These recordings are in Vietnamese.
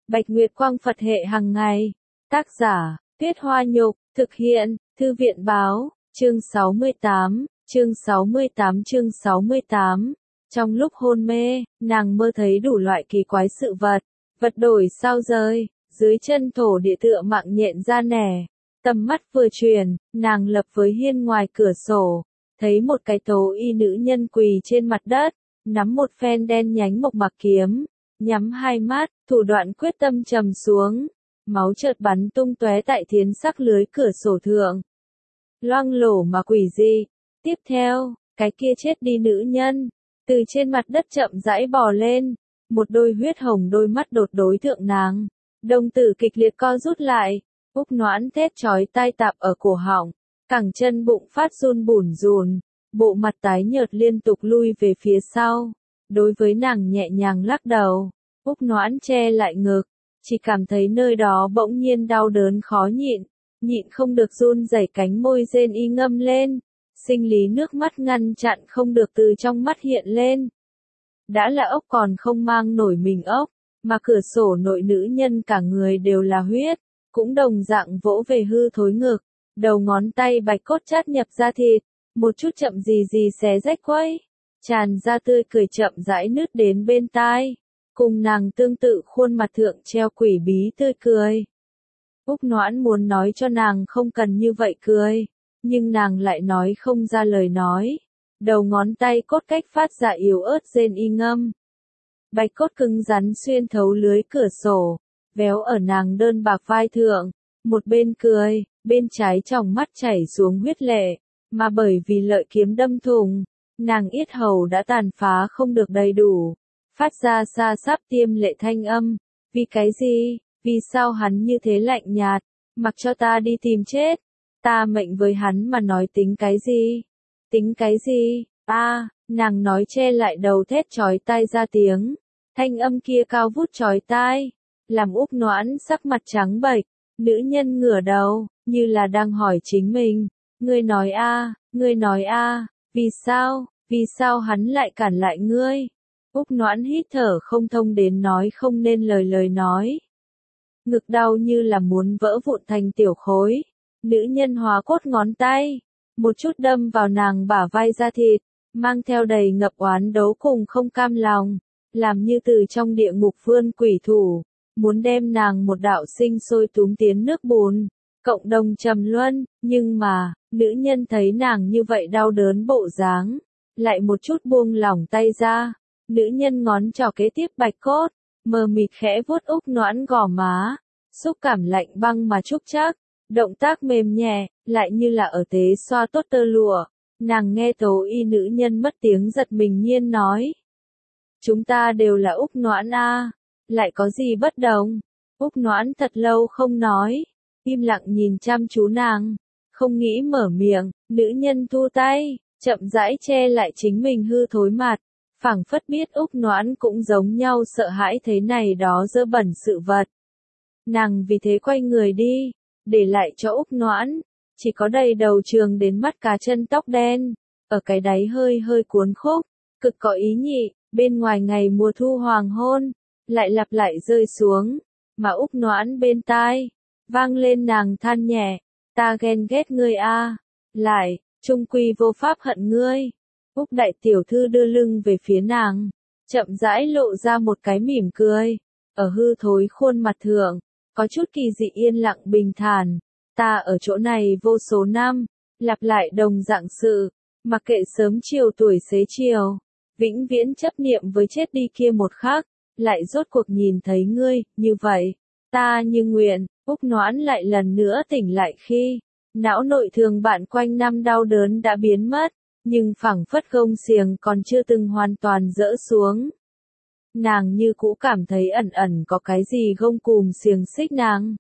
Bạch Nguyệt Quang Phật hệ hàng ngày. Tác giả, Tuyết Hoa Nhục, thực hiện, Thư viện Báo, chương 68, chương 68. Trong lúc hôn mê, nàng mơ thấy đủ loại kỳ quái sự vật, vật đổi sao rơi, dưới chân thổ địa tựa mạng nhện ra nẻ. Tầm mắt vừa chuyển, nàng lập với hiên ngoài cửa sổ, thấy một cái tố y nữ nhân quỳ trên mặt đất, nắm một phen đen nhánh mộc mạc kiếm, nhắm hai mắt, thủ đoạn quyết tâm trầm xuống, máu chợt bắn tung tóe tại thiến sắc lưới cửa sổ thượng. Loang lổ mà quỷ dị. Tiếp theo, cái kia chết đi nữ nhân, từ trên mặt đất chậm rãi bò lên, một đôi huyết hồng đôi mắt đột đối thượng nàng, đồng tử kịch liệt co rút lại, Úc Noãn thét chói tai tạp ở cổ họng, cẳng chân bụng phát run bủn rủn, bộ mặt tái nhợt liên tục lui về phía sau. Đối với nàng nhẹ nhàng lắc đầu, Úc Noãn che lại ngực, chỉ cảm thấy nơi đó bỗng nhiên đau đớn khó nhịn, nhịn không được run rẩy cánh môi rên y ngâm lên, sinh lý nước mắt ngăn chặn không được từ trong mắt hiện lên. Đã là ốc còn không mang nổi mình ốc, mà cửa sổ nội nữ nhân cả người đều là huyết, cũng đồng dạng vỗ về hư thối ngực, đầu ngón tay bạch cốt chát nhập ra thịt, một chút chậm gì xé rách quấy, tràn ra tươi cười chậm rãi nứt đến bên tai, cùng nàng tương tự khuôn mặt thượng treo quỷ bí tươi cười. Úc Noãn muốn nói cho nàng không cần như vậy cười, nhưng nàng lại nói không ra lời nói, đầu ngón tay cốt cách phát ra yếu ớt rên y ngâm. Bạch cốt cứng rắn xuyên thấu lưới cửa sổ, véo ở nàng đơn bạc vai thượng, một bên cười, bên trái tròng mắt chảy xuống huyết lệ, mà bởi vì lợi kiếm đâm thủng, nàng yết hầu đã tàn phá không được đầy đủ, phát ra xa sáp tiêm lệ thanh âm. Vì cái gì? Vì sao hắn như thế lạnh nhạt, mặc cho ta đi tìm chết? Ta mệnh với hắn mà nói tính cái gì? Tính cái gì? Nàng nói che lại đầu thét chói tai ra tiếng, thanh âm kia cao vút chói tai, làm Úc Noãn sắc mặt trắng bệch. Nữ nhân ngửa đầu, như là đang hỏi chính mình, ngươi nói vì sao hắn lại cản lại ngươi? Úc Noãn hít thở không thông đến nói không nên lời nói. Ngực đau như là muốn vỡ vụn thành tiểu khối. Nữ nhân hóa cốt ngón tay, một chút đâm vào nàng bả vai da thịt, mang theo đầy ngập oán đấu cùng không cam lòng, làm như từ trong địa ngục vươn quỷ thủ, muốn đem nàng một đạo sinh sôi túm tiến nước bùn, cộng đồng trầm luân. Nhưng mà, nữ nhân thấy nàng như vậy đau đớn bộ dáng, lại một chút buông lỏng tay ra. Nữ nhân ngón trỏ kế tiếp bạch cốt, mờ mịt khẽ vuốt Úc Noãn gò má, xúc cảm lạnh băng mà trúc chắc, động tác mềm nhẹ, lại như là ở tế xoa tốt tơ lụa. Nàng nghe tố y nữ nhân mất tiếng giật mình nhiên nói. Chúng ta đều là Úc Noãn lại có gì bất đồng? Úc Noãn thật lâu không nói, im lặng nhìn chăm chú nàng, không nghĩ mở miệng. Nữ nhân thu tay, chậm rãi che lại chính mình hư thối mặt, phảng phất biết Úc Noãn cũng giống nhau sợ hãi thế này đó dơ bẩn sự vật. Nàng vì thế quay người đi, để lại cho Úc Noãn, chỉ có đầy đầu trường đến mắt cá chân tóc đen, ở cái đáy hơi cuốn khúc, cực có ý nhị, bên ngoài ngày mùa thu hoàng hôn, lại lặp lại rơi xuống, mà Úc Noãn bên tai, vang lên nàng than nhẹ, ta ghen ghét ngươi lại, trung quy vô pháp hận ngươi. Úc đại tiểu thư đưa lưng về phía nàng, chậm rãi lộ ra một cái mỉm cười, ở hư thối khuôn mặt thượng, có chút kỳ dị yên lặng bình thản. Ta ở chỗ này vô số năm, lặp lại đồng dạng sự, mặc kệ sớm chiều tuổi xế chiều, vĩnh viễn chấp niệm với chết đi kia một khắc, lại rốt cuộc nhìn thấy ngươi, như vậy, ta như nguyện. Úc Noãn lại lần nữa tỉnh lại khi, não nội thường bạn quanh năm đau đớn đã biến mất, nhưng phảng phất gông xiềng còn chưa từng hoàn toàn dỡ xuống. Nàng như cũ cảm thấy ẩn ẩn có cái gì gông cùm xiềng xích nàng,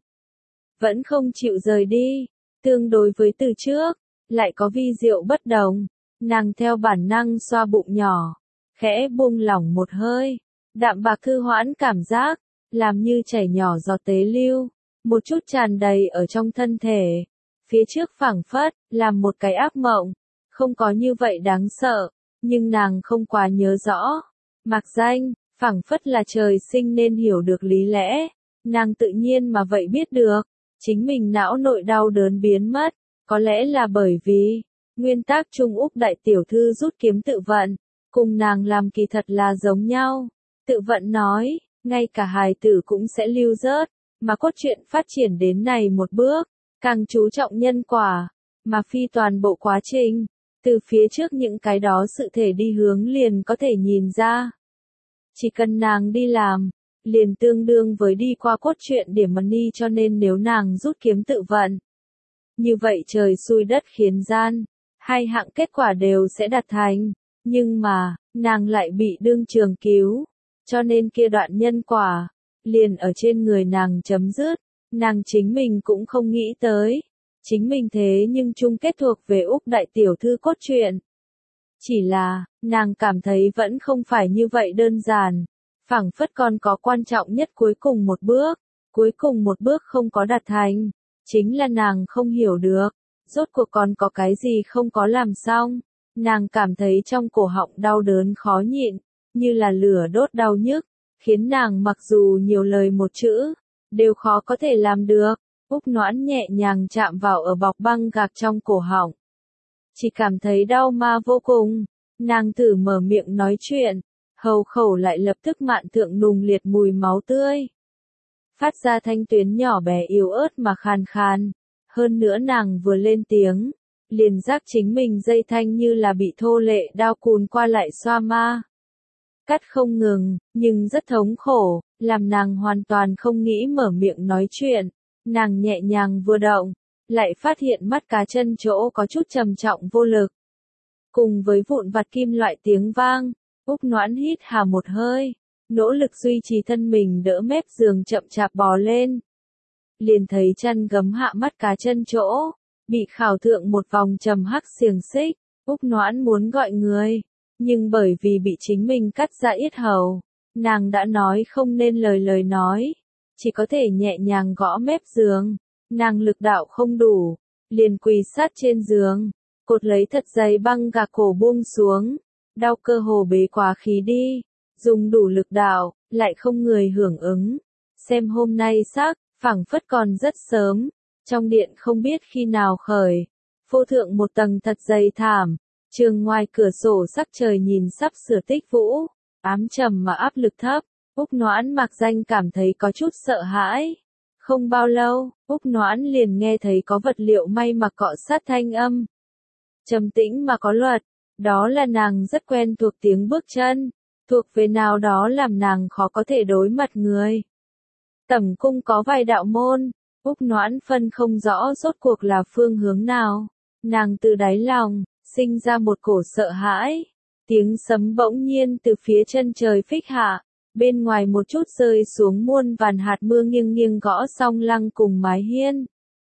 vẫn không chịu rời đi. Tương đối với từ trước, lại có vi diệu bất đồng. Nàng theo bản năng xoa bụng nhỏ, khẽ buông lỏng một hơi, đạm bạc thư hoãn cảm giác, làm như chảy nhỏ giọt tế lưu, một chút tràn đầy ở trong thân thể. Phía trước phảng phất, làm một cái ác mộng, không có như vậy đáng sợ, nhưng nàng không quá nhớ rõ. Mạc danh, phảng phất là trời sinh nên hiểu được lý lẽ, Nàng tự nhiên mà vậy biết được, chính mình não nội đau đớn biến mất, có lẽ là bởi vì, nguyên tắc Trung Úc đại tiểu thư rút kiếm tự vận, cùng nàng làm kỳ thật là giống nhau. Tự vận nói, ngay cả hài tử cũng sẽ lưu rớt, mà cốt truyện phát triển đến này một bước, càng chú trọng nhân quả, mà phi toàn bộ quá trình, từ phía trước những cái đó sự thể đi hướng liền có thể nhìn ra. Chỉ cần nàng đi làm, liền tương đương với đi qua cốt truyện điểm money, cho nên nếu nàng rút kiếm tự vận, như vậy trời xui đất khiến gian, hai hạng kết quả đều sẽ đạt thành, nhưng mà, nàng lại bị đương trường cứu, cho nên kia đoạn nhân quả, liền ở trên người nàng chấm dứt, nàng chính mình cũng không nghĩ tới, chính mình thế nhưng chung kết thuộc về Úc đại tiểu thư cốt truyện. Chỉ là, nàng cảm thấy vẫn không phải như vậy đơn giản, phảng phất còn có quan trọng nhất cuối cùng một bước không có đạt thành, chính là nàng không hiểu được, rốt cuộc còn có cái gì không có làm xong, nàng cảm thấy trong cổ họng đau đớn khó nhịn, như là lửa đốt đau nhức, khiến nàng mặc dù nhiều lời một chữ, đều khó có thể làm được. Úc Noãn nhẹ nhàng chạm vào ở bọc băng gạc trong cổ họng, chỉ cảm thấy đau ma vô cùng, nàng thử mở miệng nói chuyện, hầu khẩu lại lập tức mạn thượng nùng liệt mùi máu tươi. Phát ra thanh tuyến nhỏ bé yếu ớt mà khàn khàn, hơn nữa nàng vừa lên tiếng, liền giác chính mình dây thanh như là bị thô lệ đao cùn qua lại xoa ma. Cắt không ngừng, nhưng rất thống khổ, làm nàng hoàn toàn không nghĩ mở miệng nói chuyện, nàng nhẹ nhàng vừa động, lại phát hiện mắt cá chân chỗ có chút trầm trọng vô lực. Cùng với vụn vặt kim loại tiếng vang, Úc Noãn hít hà một hơi, nỗ lực duy trì thân mình đỡ mép giường chậm chạp bò lên. Liền thấy chân gấm hạ mắt cá chân chỗ, bị khảo thượng một vòng trầm hắc xiềng xích, Úc Noãn muốn gọi người, nhưng bởi vì bị chính mình cắt ra yết hầu, nàng đã nói không nên lời nói, chỉ có thể nhẹ nhàng gõ mép giường, nàng lực đạo không đủ, liền quỳ sát trên giường, cột lấy thật dày băng gạc cổ buông xuống, đau cơ hồ bế quá khí đi, dùng đủ lực đạo, lại không người hưởng ứng, xem hôm nay sắc, phảng phất còn rất sớm, trong điện không biết khi nào khởi, phô thượng một tầng thật dày thảm, trường ngoài cửa sổ sắc trời nhìn sắp sửa tích vũ, ám trầm mà áp lực thấp, Úc Noãn mặc danh cảm thấy có chút sợ hãi. Không bao lâu, Úc Noãn liền nghe thấy có vật liệu may mặc cọ sát thanh âm. Trầm tĩnh mà có luật, đó là nàng rất quen thuộc tiếng bước chân, thuộc về nào đó làm nàng khó có thể đối mặt người. Tẩm cung có vài đạo môn, Úc Noãn phân không rõ rốt cuộc là phương hướng nào, nàng từ đáy lòng, sinh ra một cổ sợ hãi, tiếng sấm bỗng nhiên từ phía chân trời phích hạ, bên ngoài một chút rơi xuống muôn vàn hạt mưa nghiêng nghiêng gõ song lăng cùng mái hiên.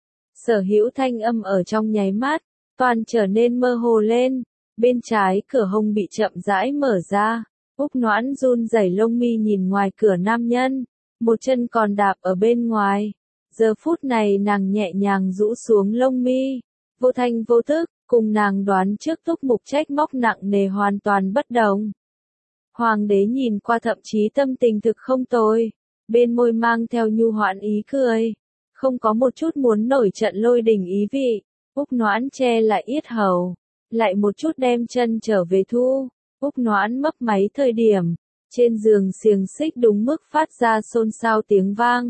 Sở hữu thanh âm ở trong nháy mắt, toàn trở nên mơ hồ lên, bên trái cửa hông bị chậm rãi mở ra, Úc Noãn run rẩy lông mi nhìn ngoài cửa nam nhân, một chân còn đạp ở bên ngoài, giờ phút này nàng nhẹ nhàng rũ xuống lông mi, vô thanh vô tức, cùng nàng đoán trước Túc Mục trách móc nặng nề hoàn toàn bất đồng. Hoàng đế nhìn qua thậm chí tâm tình thực không tồi, bên môi mang theo nhu hoãn ý cười, không có một chút muốn nổi trận lôi đình ý vị, Úc Noãn che lại yết hầu, lại một chút đem chân trở về thu, Úc Noãn mấp máy thời điểm, trên giường xiềng xích đúng mức phát ra xôn xao tiếng vang.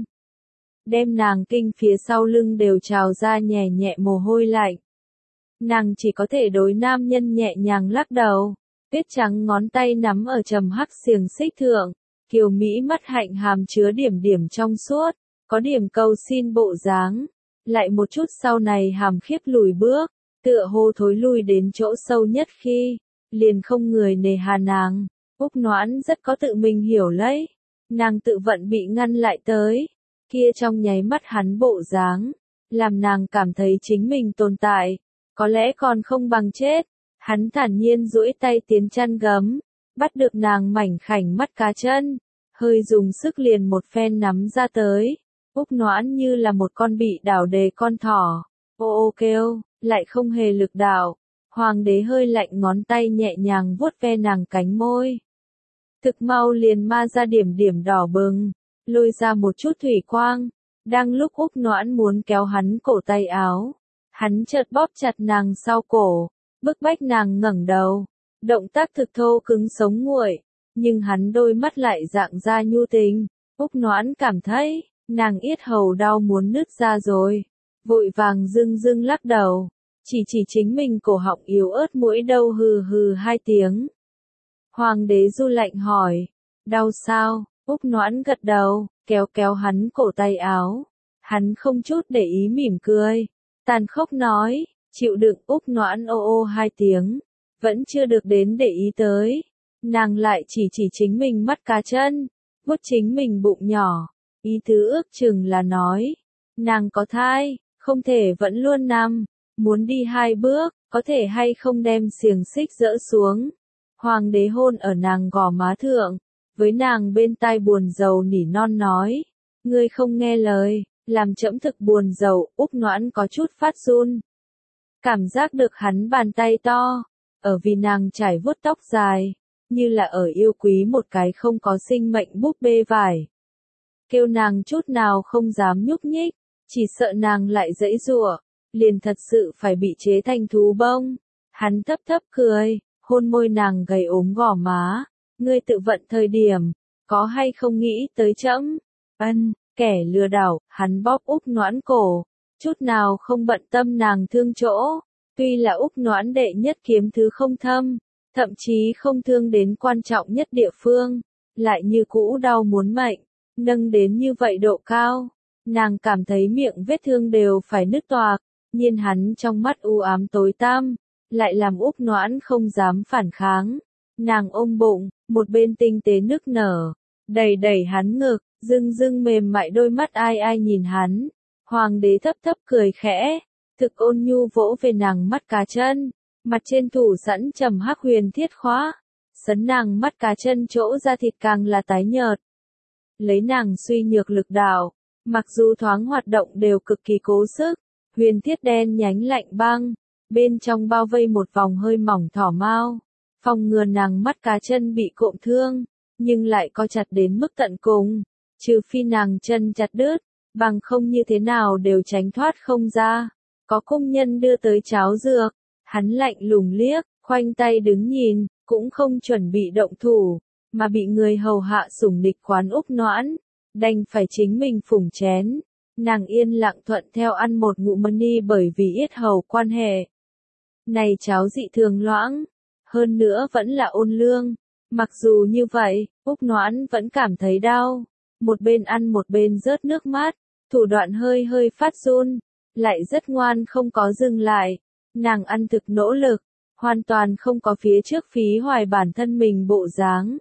Đem nàng kinh phía sau lưng đều trào ra nhẹ nhẹ mồ hôi lạnh. Nàng chỉ có thể đối nam nhân nhẹ nhàng lắc đầu, tuyết trắng ngón tay nắm ở trầm hắc xiềng xích thượng, kiều mỹ mắt hạnh hàm chứa điểm điểm trong suốt, có điểm cầu xin bộ dáng, lại một chút sau này hàm khiếp lùi bước, tựa hồ thối lui đến chỗ sâu nhất khi, liền không người nề hà nàng. Úc Noãn rất có tự mình hiểu lấy, nàng tự vận bị ngăn lại tới, kia trong nháy mắt hắn bộ dáng, làm nàng cảm thấy chính mình tồn tại, có lẽ còn không bằng chết. Hắn thản nhiên duỗi tay tiến chăn gấm, bắt được nàng mảnh khảnh mắt cá chân, hơi dùng sức liền một phen nắm ra tới. Úc Noãn như là một con bị đảo đề con thỏ, ô ô kêu, lại không hề lực đạo. Hoàng đế hơi lạnh ngón tay nhẹ nhàng vuốt ve nàng cánh môi. Thực mau liền ma ra điểm điểm đỏ bừng, lôi ra một chút thủy quang. Đang lúc Úc Noãn muốn kéo hắn cổ tay áo, hắn chợt bóp chặt nàng sau cổ, bức bách nàng ngẩng đầu. Động tác thực thô cứng sống nguội, nhưng hắn đôi mắt lại dạng ra nhu tình. Úc Noãn cảm thấy, nàng yết hầu đau muốn nứt ra rồi, vội vàng dưng lắc đầu, chỉ chính mình cổ họng yếu ớt mũi đâu hừ hừ 2 tiếng. Hoàng đế Du lạnh hỏi, đau sao? Úc Noãn gật đầu, kéo hắn cổ tay áo. Hắn không chút để ý mỉm cười, tàn khốc nói, chịu đựng. Úc Noãn ô ô 2 tiếng, vẫn chưa được đến để ý tới. Nàng lại chỉ chính mình mắt cá chân, vuốt chính mình bụng nhỏ, ý tứ ước chừng là nói, nàng có thai, không thể vẫn luôn nằm, muốn đi 2 bước, có thể hay không đem xiềng xích dỡ xuống. Hoàng đế hôn ở nàng gò má thượng, với nàng bên tai buồn rầu nỉ non nói, ngươi không nghe lời, làm trẫm thực buồn rầu. Úc Noãn có chút phát run, cảm giác được hắn bàn tay to, ở vì nàng trải vuốt tóc dài, như là ở yêu quý một cái không có sinh mệnh búp bê vải. Kêu nàng chút nào không dám nhúc nhích, chỉ sợ nàng lại giãy giụa, liền thật sự phải bị chế thành thú bông. Hắn thấp cười, hôn môi nàng gầy ốm gò má, ngươi tự vận thời điểm, có hay không nghĩ tới trẫm? Ân, kẻ lừa đảo. Hắn bóp Úc Noãn cổ, chút nào không bận tâm nàng thương chỗ. Tuy là Úc Noãn đệ nhất kiếm thứ không thâm, thậm chí không thương đến quan trọng nhất địa phương, lại như cũ đau muốn mệnh, nâng đến như vậy độ cao. Nàng cảm thấy miệng vết thương đều phải nứt toạc, nhiên hắn trong mắt u ám tối tăm, lại làm Úc Noãn không dám phản kháng. Nàng ôm bụng, một bên tinh tế nức nở, đẩy hắn ngực, dưng mềm mại đôi mắt ai nhìn hắn. Hoàng đế thấp cười khẽ, thực ôn nhu vỗ về nàng mắt cá chân, mặt trên thủ sẵn trầm hắc huyền thiết khóa, sấn nàng mắt cá chân chỗ da thịt càng là tái nhợt. Lấy nàng suy nhược lực đạo, mặc dù thoáng hoạt động đều cực kỳ cố sức, huyền thiết đen nhánh lạnh băng, bên trong bao vây một vòng hơi mỏng thỏ mao, phòng ngừa nàng mắt cá chân bị cộm thương, nhưng lại co chặt đến mức tận cùng, trừ phi nàng chân chặt đứt, bằng không như thế nào đều tránh thoát không ra. Có công nhân đưa tới cháo dược, hắn lạnh lùng liếc, khoanh tay đứng nhìn, cũng không chuẩn bị động thủ, mà bị người hầu hạ sủng nịch quán Úc Noãn, đành phải chính mình phủng chén. Nàng yên lặng thuận theo ăn một ngụm mani bởi vì yết hầu quan hệ. Này cháo dị thường loãng, hơn nữa vẫn là ôn lương. Mặc dù như vậy, Úc Noãn vẫn cảm thấy đau. Một bên ăn một bên rớt nước mắt, thủ đoạn hơi phát run, lại rất ngoan không có dừng lại. Nàng ăn thực nỗ lực, hoàn toàn không có phía trước phí hoài bản thân mình bộ dáng.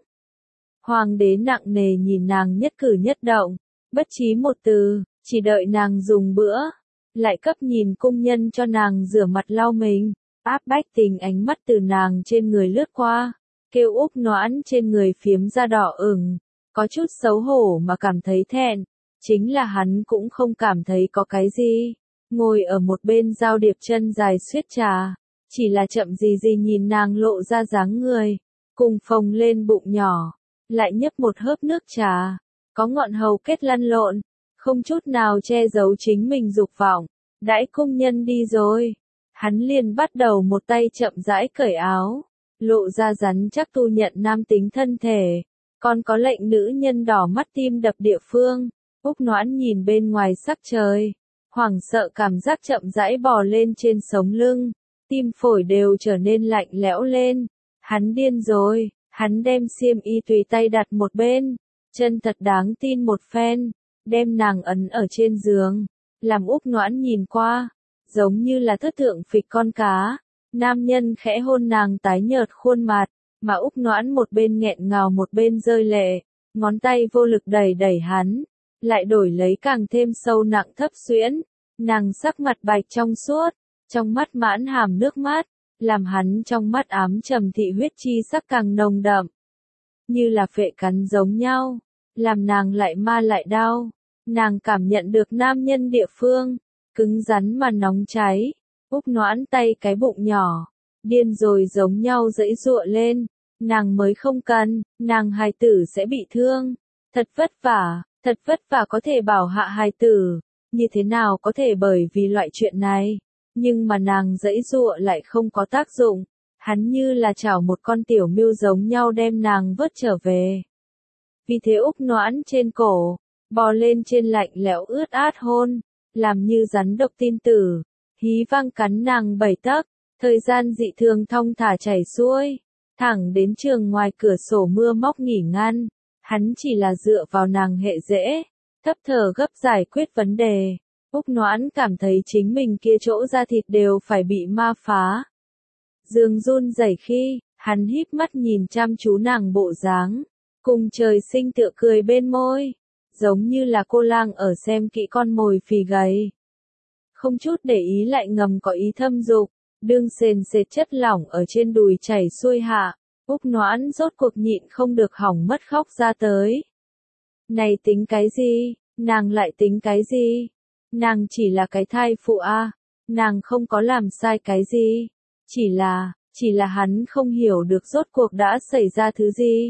Hoàng đế nặng nề nhìn nàng nhất cử nhất động, bất trí một từ, chỉ đợi nàng dùng bữa, lại cấp nhìn cung nhân cho nàng rửa mặt lau mình, áp bách tình ánh mắt từ nàng trên người lướt qua, kêu Úc Noãn trên người phiếm da đỏ ửng, có chút xấu hổ mà cảm thấy thẹn, chính là hắn cũng không cảm thấy có cái gì, ngồi ở một bên giao điệp chân dài suyết trà, chỉ là chậm gì nhìn nàng lộ ra dáng người, cùng phồng lên bụng nhỏ, lại nhấp một hớp nước trà, có ngọn hầu kết lăn lộn, không chút nào che giấu chính mình dục vọng. Đãi công nhân đi rồi, hắn liền bắt đầu một tay chậm rãi cởi áo, lộ ra rắn chắc tu nhận nam tính thân thể, còn có lệnh nữ nhân đỏ mắt tim đập địa phương. Úc Noãn nhìn bên ngoài sắc trời, hoảng sợ cảm giác chậm rãi bò lên trên sống lưng, tim phổi đều trở nên lạnh lẽo lên. Hắn điên rồi, hắn đem xiêm y tùy tay đặt một bên, chân thật đáng tin một phen, đem nàng ấn ở trên giường, làm Úc Noãn nhìn qua, giống như là thất thượng phịch con cá. Nam nhân khẽ hôn nàng tái nhợt khuôn mặt, mà Úc Noãn một bên nghẹn ngào một bên rơi lệ, ngón tay vô lực đẩy hắn, lại đổi lấy càng thêm sâu nặng thấp xuyễn. Nàng sắc mặt bạch trong suốt, trong mắt mãn hàm nước mắt, làm hắn trong mắt ám trầm thị huyết chi sắc càng nồng đậm, như là phệ cắn giống nhau, làm nàng lại ma lại đau. Nàng cảm nhận được nam nhân địa phương, cứng rắn mà nóng cháy. Úc Noãn tay cái bụng nhỏ, điên rồi giống nhau giãy giụa lên, nàng mới không cần, nàng hài tử sẽ bị thương, thật vất vả, Thật vất vả có thể bảo hạ hài tử, như thế nào có thể bởi vì loại chuyện này, nhưng mà nàng giãy giụa lại không có tác dụng, hắn như là chảo một con tiểu miêu giống nhau đem nàng vớt trở về. Vì thế Úc Noãn trên cổ, bò lên trên lạnh lẽo ướt át hôn, làm như rắn độc tin tử, hí vang cắn nàng 7 tấc, thời gian dị thường thong thả chảy xuôi, thẳng đến trường ngoài cửa sổ mưa móc nghỉ ngăn, hắn chỉ là dựa vào nàng hệ dễ, thấp thở gấp giải quyết vấn đề. Úc Noãn cảm thấy chính mình kia chỗ da thịt đều phải bị ma phá. Dương run rẩy khi, hắn híp mắt nhìn chăm chú nàng bộ dáng, cùng trời sinh tựa cười bên môi, giống như là cô lang ở xem kỹ con mồi phì gầy. Không chút để ý lại ngầm có ý thâm dục, đương sền sệt chất lỏng ở trên đùi chảy xuôi hạ, Úc Noãn rốt cuộc nhịn không được hỏng mất khóc ra tới. Này tính cái gì, nàng lại tính cái gì? Nàng chỉ là cái thai phụ a, nàng không có làm sai cái gì, chỉ là hắn không hiểu được rốt cuộc đã xảy ra thứ gì.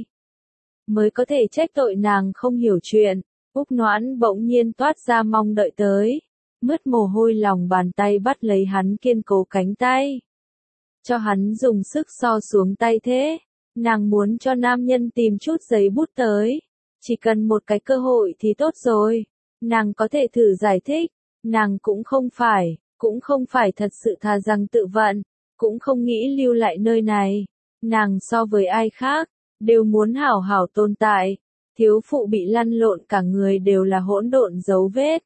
Mới có thể trách tội nàng không hiểu chuyện, Úc Noãn bỗng nhiên toát ra mong đợi tới, mướt mồ hôi lòng bàn tay bắt lấy hắn kiên cố cánh tay. Cho hắn dùng sức so xuống tay thế, nàng muốn cho nam nhân tìm chút giấy bút tới, chỉ cần một cái cơ hội thì tốt rồi, nàng có thể thử giải thích, nàng cũng không phải thật sự thà rằng tự vận, cũng không nghĩ lưu lại nơi này, nàng so với ai khác, đều muốn hảo hảo tồn tại, thiếu phụ bị lăn lộn cả người đều là hỗn độn dấu vết.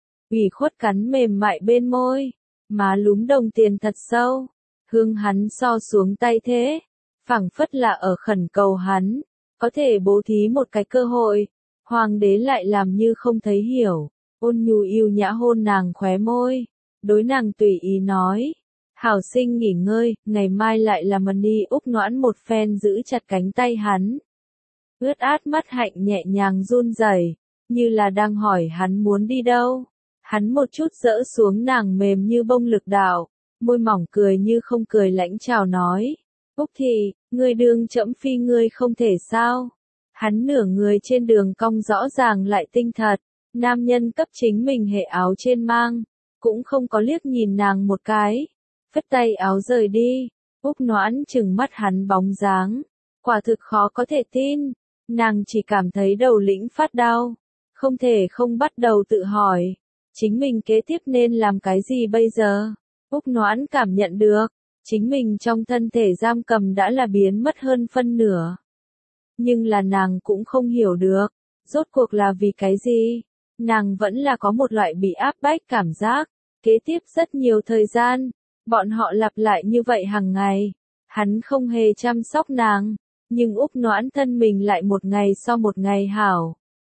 Ủy khuất cắn mềm mại bên môi, má lúm đồng tiền thật sâu, hương hắn so xuống tay thế, phảng phất là ở khẩn cầu hắn, có thể bố thí một cái cơ hội, hoàng đế lại làm như không thấy hiểu, ôn nhu yêu nhã hôn nàng khóe môi, đối nàng tùy ý nói, hảo sinh nghỉ ngơi, ngày mai lại là mần đi. Úc Noãn một phen giữ chặt cánh tay hắn, ướt át mắt hạnh nhẹ nhàng run rẩy, như là đang hỏi hắn muốn đi đâu. Hắn một chút dỡ xuống nàng mềm như bông lực đạo, môi mỏng cười như không cười lãnh chào nói, Úc thị, ngươi đương trẫm phi ngươi không thể sao. Hắn nửa người trên đường cong rõ ràng lại tinh thật, nam nhân cấp chính mình hệ áo trên mang, cũng không có liếc nhìn nàng một cái, phất tay áo rời đi. Úc Noãn chừng mắt hắn bóng dáng, quả thực khó có thể tin, nàng chỉ cảm thấy đầu lĩnh phát đau, không thể không bắt đầu tự hỏi, chính mình kế tiếp nên làm cái gì bây giờ. Úc Noãn cảm nhận được, chính mình trong thân thể giam cầm đã là biến mất hơn phân nửa. Nhưng là nàng cũng không hiểu được, rốt cuộc là vì cái gì, nàng vẫn là có một loại bị áp bách cảm giác, kế tiếp rất nhiều thời gian, bọn họ lặp lại như vậy hàng ngày, hắn không hề chăm sóc nàng, nhưng Úc Noãn thân mình lại một ngày so một ngày hảo.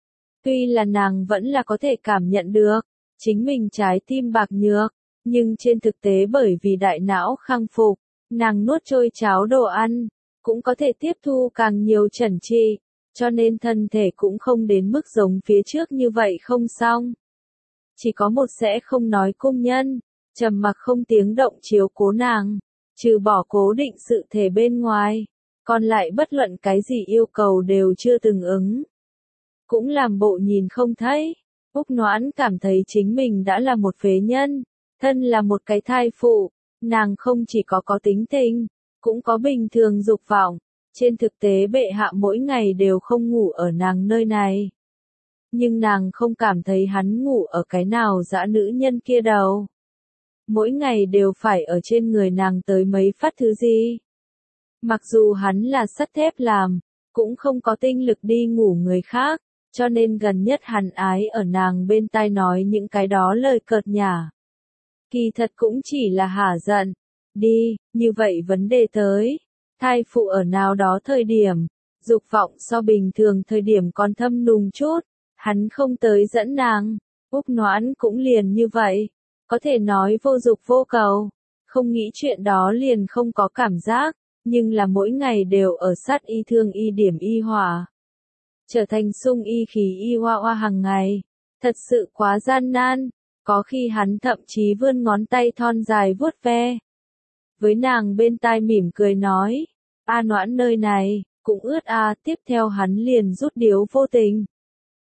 Tuy là nàng vẫn là có thể cảm nhận được, chính mình trái tim bạc nhược, nhưng trên thực tế bởi vì đại não khang phục, nàng nuốt trôi cháo đồ ăn, cũng có thể tiếp thu càng nhiều chẩn trị, cho nên thân thể cũng không đến mức giống phía trước như vậy không xong. Chỉ có một sẽ không nói cung nhân, trầm mặc không tiếng động chiếu cố nàng, trừ bỏ cố định sự thể bên ngoài, còn lại bất luận cái gì yêu cầu đều chưa từng ứng. Cũng làm bộ nhìn không thấy, Úc Noãn cảm thấy chính mình đã là một phế nhân, thân là một cái thai phụ, nàng không chỉ có tính tình, cũng có bình thường dục vọng, trên thực tế bệ hạ mỗi ngày đều không ngủ ở nàng nơi này. Nhưng nàng không cảm thấy hắn ngủ ở cái nào dã nữ nhân kia đâu. Mỗi ngày đều phải ở trên người nàng tới mấy phát thứ gì. Mặc dù hắn là sắt thép làm, cũng không có tinh lực đi ngủ người khác, cho nên gần nhất hắn ái ở nàng bên tai nói những cái đó lời cợt nhả. Kỳ thật cũng chỉ là hả giận. Đi, như vậy vấn đề tới. Thai phụ ở nào đó thời điểm, dục vọng so bình thường thời điểm còn thâm nùng chút, hắn không tới dẫn nàng, Úc Noãn cũng liền như vậy, có thể nói vô dục vô cầu, không nghĩ chuyện đó liền không có cảm giác, nhưng là mỗi ngày đều ở sát y thương y điểm y hỏa, trở thành sung y khí y hoa hoa hàng ngày, thật sự quá gian nan, có khi hắn thậm chí vươn ngón tay thon dài vuốt ve. Với nàng bên tai mỉm cười nói, a Noãn nơi này, cũng ướt a, tiếp theo hắn liền rút điếu vô tình.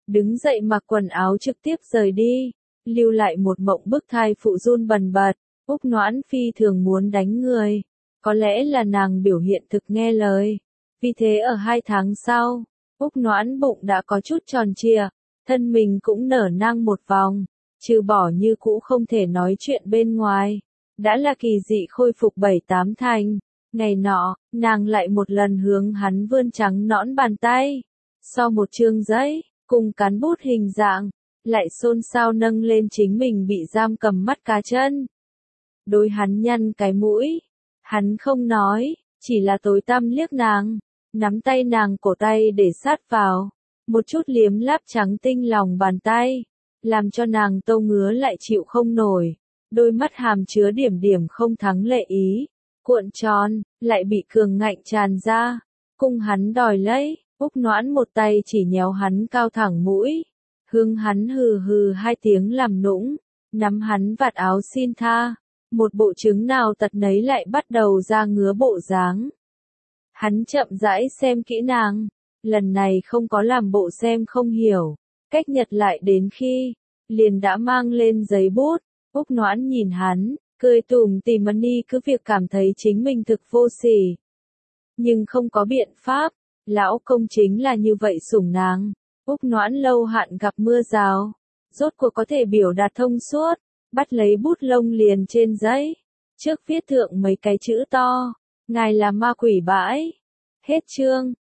Đứng dậy mặc quần áo trực tiếp rời đi, lưu lại một mộng bức thai phụ run bần bật. Úc Noãn phi thường muốn đánh người, có lẽ là nàng biểu hiện thực nghe lời. Vì thế ở 2 tháng sau, Úc Noãn bụng đã có chút tròn trịa, thân mình cũng nở nang một vòng, trừ bỏ như cũ không thể nói chuyện bên ngoài. Đã là kỳ dị khôi phục 7-8 thành. Ngày nọ, nàng lại một lần hướng hắn vươn trắng nõn bàn tay. Sau một chương giấy, cùng cán bút hình dạng, lại xôn xao nâng lên chính mình bị giam cầm mắt cá chân. Đối hắn nhăn cái mũi, hắn không nói, chỉ là tối tăm liếc nàng, nắm tay nàng cổ tay để sát vào, một chút liếm láp trắng tinh lòng bàn tay, làm cho nàng tâu ngứa lại chịu không nổi, đôi mắt hàm chứa điểm điểm không thắng lệ ý, cuộn tròn, lại bị cường ngạnh tràn ra, cung hắn đòi lấy. Úc Noãn một tay chỉ nhéo hắn cao thẳng mũi, hướng hắn hừ hừ 2 tiếng làm nũng, nắm hắn vạt áo xin tha, một bộ chứng nào tật nấy lại bắt đầu ra ngứa bộ dáng. Hắn chậm rãi xem kỹ nàng, lần này không có làm bộ xem không hiểu, cách nhật lại đến khi, liền đã mang lên giấy bút. Úc Noãn nhìn hắn, cười tủm tỉm đi, cứ việc cảm thấy chính mình thực vô sỉ, nhưng không có biện pháp. Lão công chính là như vậy sủng nàng. Úc Noãn lâu hạn gặp mưa rào, rốt cuộc có thể biểu đạt thông suốt, bắt lấy bút lông liền trên giấy, trước viết thượng mấy cái chữ to, ngài là ma quỷ bãi. Hết chương.